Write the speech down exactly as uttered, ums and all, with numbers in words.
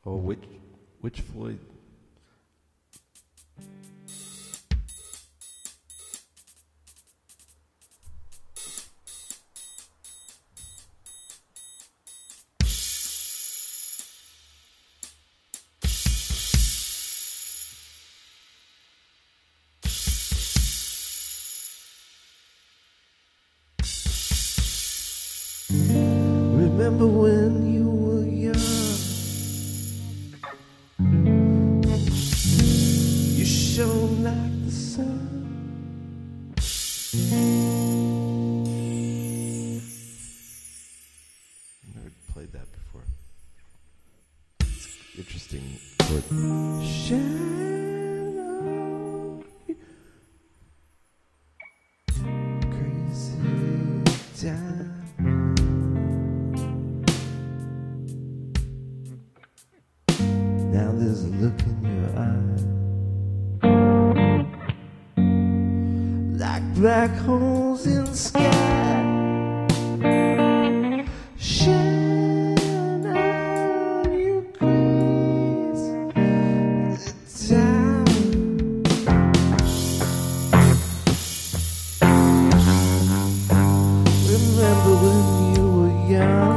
Oh, which which Floyd? Remember when you were young, you shone like the sun. Never played that before. It's interesting chord. Shine on me, crazy time. Now there's a look in your eye, like black holes in the sky. Shine on you crazy time. Remember when you were young,